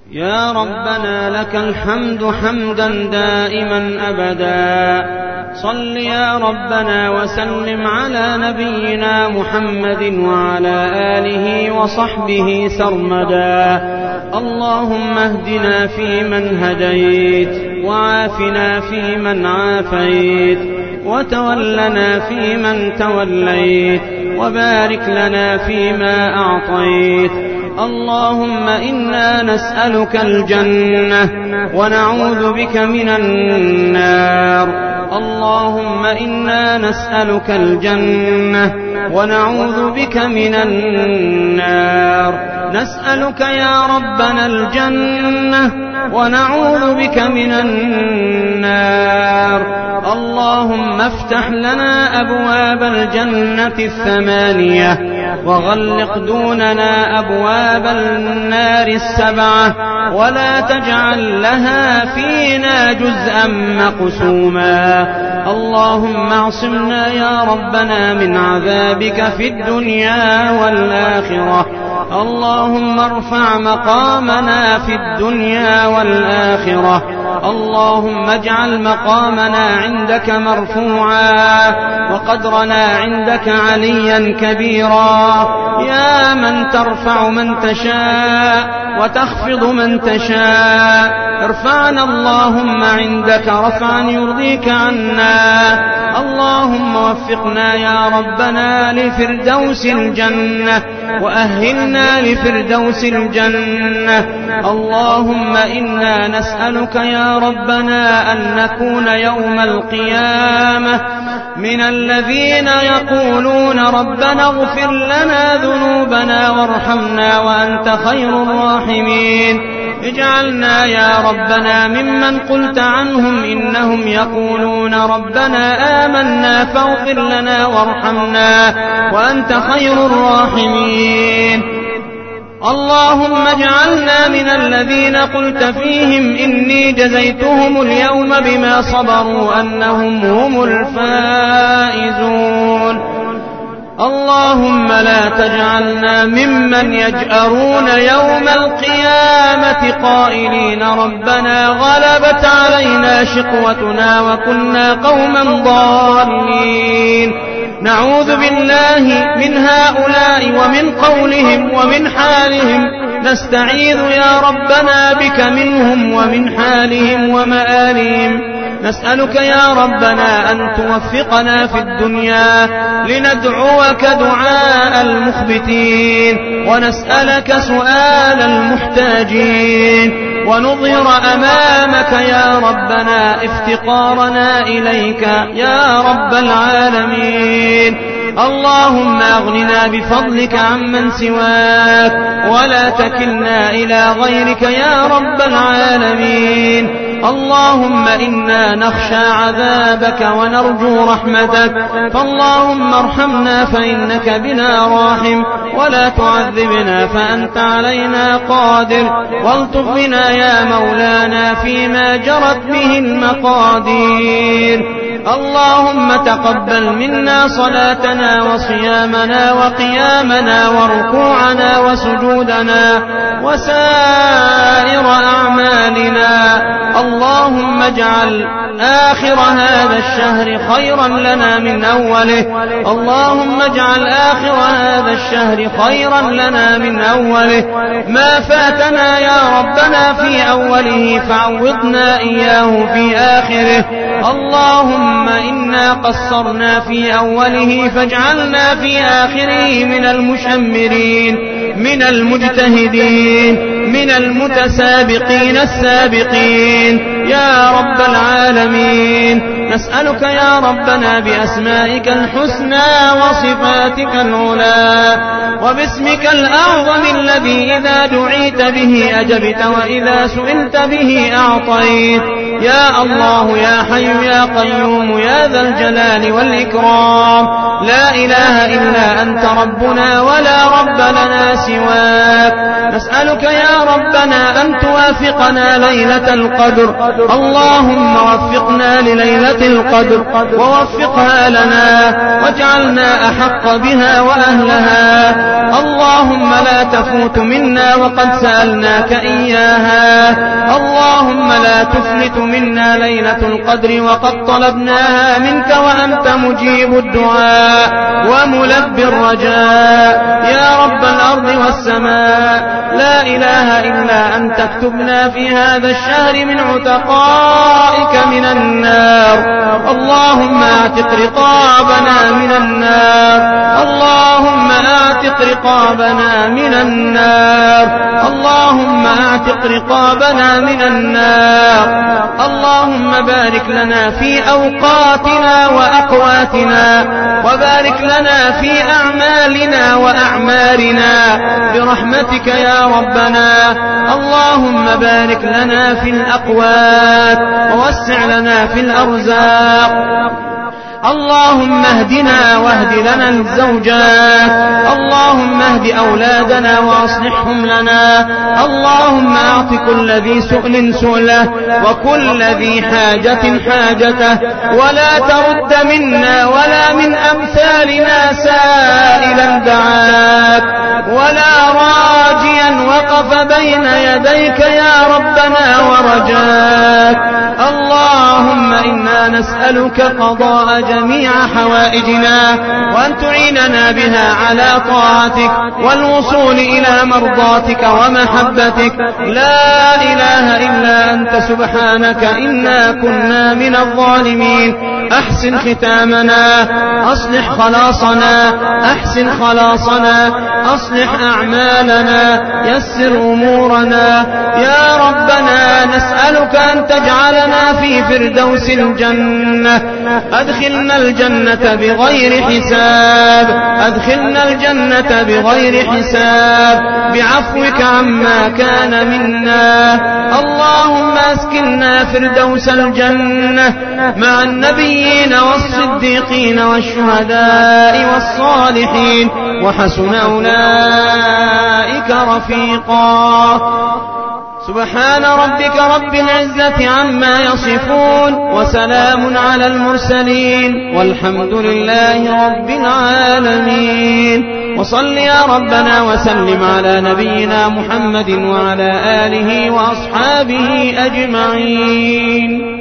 يا ربنا لك الحمد حمدا دائما أبدا. صل يا ربنا وسلم على نبينا محمد وعلى آله وصحبه سرمدا. اللهم اهدنا فيمن هديت، وعافنا فيمن عافيت، وتولنا فيمن توليت، وبارك لنا فيما أعطيت. اللهم إنا نسألك الجنة ونعوذ بك من النار. اللهم إنا نسألك الجنة ونعوذ بك من النار. نسألك يا ربنا الجنة ونعوذ بك من النار. اللهم افتح لنا أبواب الجنة الثمانية، وغلق دوننا أبواب النار السبعة، ولا تجعل لها فينا جزءا مقسوما. اللهم اعصمنا يا ربنا من عذابك في الدنيا والآخرة. اللهم ارفع مقامنا في الدنيا والآخرة. اللهم اجعل مقامنا عندك مرفوعا، وقدرنا عندك عليا كبيرا. يا من ترفع من تشاء وتخفض من تشاء، ارفعنا اللهم عندك رفعا يرضيك عنا. اللهم وفقنا يا ربنا لفردوس الجنة، وأهلنا لفردوس الجنة. اللهم إنا نسألك يا ربنا أن نكون يوم القيامة من الذين يقولون ربنا اغفر لنا ذنوبنا وارحمنا وأنت خير الراحمين. اجعلنا يا ربنا ممن قلت عنهم إنهم يقولون ربنا آمنا فاغفر لنا وارحمنا وأنت خير الراحمين. اللهم اجعلنا من الذين قلت فيهم إني جزيتهم اليوم بما صبروا أنهم هم الفائزون. اللهم لا تجعلنا ممن يجأرون يوم القيامة قائلين ربنا غلبت علينا شقوتنا وكنا قوما ضالين. نعوذ بالله من هؤلاء ومن قولهم ومن حالهم. نستعيذ يا ربنا بك منهم ومن حالهم ومآلهم. نسألك يا ربنا أن توفقنا في الدنيا لندعوك دعاء المخبتين، ونسألك سؤال المحتاجين، ونظهر أمامك يا ربنا افتقارنا إليك يا رب العالمين. اللهم أغننا بفضلك عمن سواك، ولا تكلنا إلى غيرك يا رب العالمين. اللهم إنا نخشى عذابك ونرجو رحمتك، فاللهم ارحمنا فإنك بنا راحم، ولا تعذبنا فأنت علينا قادر، والطف بنا يا مولانا فيما جرت به المقادير. اللهم تقبل منا صلاتنا وصيامنا وقيامنا وركوعنا وسجودنا وسائر أعمالنا. اللهم اجعل آخر هذا الشهر خيرا لنا من أوله. اللهم اجعل آخر هذا الشهر خيرا لنا من أوله. ما فاتنا يا ربنا في أوله فعوضنا إياه في آخره. اللهم إنا قصرنا في أوله فاجعلنا في آخره من المشمرين، من المجتهدين، من المتسابقين السابقين يا رب العالمين. نسألك يا ربنا بأسمائك الحسنى وصفاتك العلى وباسمك الأعظم الذي إذا دعيت به أجبت وإذا سئلت به أعطيت. يا الله يا حي يا قيوم يا ذا الجلال والإكرام. لا إله إلا أنت ربنا ولا رب لنا سواك. نسألك يا ربنا أن توافقنا ليلة القدر. اللهم وفقنا لليلة القدر ووفقها لنا واجعلنا أحق بها وأهلها. اللهم لا تفوت منا وقد سألناك إياها. اللهم لا تفلت منا ليلة القدر وقد طلبناها منك وأنت مجيب الدعاء وملبي الرجاء يا رب الأرض والسماء. لا إله إلا أنت اكتبنا في هذا الشهر من عتقائك من النار. اللهم اعتق رقابنا من النار. اللهم اعتق رقابنا من النار. اللهم اعتق رقابنا من النار. اللهم بارك لنا في أوقاتنا وأقواتنا وبارك لنا في أعمالنا وأعمارنا برحمتك يا ربنا. اللهم بارك لنا في الأقوات ووسع لنا في الأرزاق. اللهم اهدنا واهد لنا الزوجات. اللهم اهد أولادنا وأصلحهم لنا. اللهم أعط كل ذي سؤل سؤله وكل ذي حاجة حاجته ولا ترد منا ولا من أمثالنا سائلا دعاك ولا راجيا وقف بين يديك يا ربنا ورجاك. اللهم إنا نسألك قضاء جميع حوائجنا وأن تعيننا بها على طاعتك والوصول إلى مرضاتك ومحبتك. لا إله إلا أنت سبحانك إنا كنا من الظالمين. أحسن ختامنا أصلح خلاصنا أحسن خلاصنا أصلح أعمالنا يسر أمورنا يا ربنا. نسألك أن تجعلنا في فردوس الجنة. أدخلنا الجنة بغير حساب. أدخلنا الجنة بغير حساب بعفوك عما كان منا. اللهم أسكننا فردوس الجنة مع النبيين والصديقين والشهداء والصالحين وحسن أولئك رفيقا. سبحان ربك رب العزة عما يصفون وسلام على المرسلين والحمد لله رب العالمين. وصل يا ربنا وسلم على نبينا محمد وعلى آله وأصحابه أجمعين.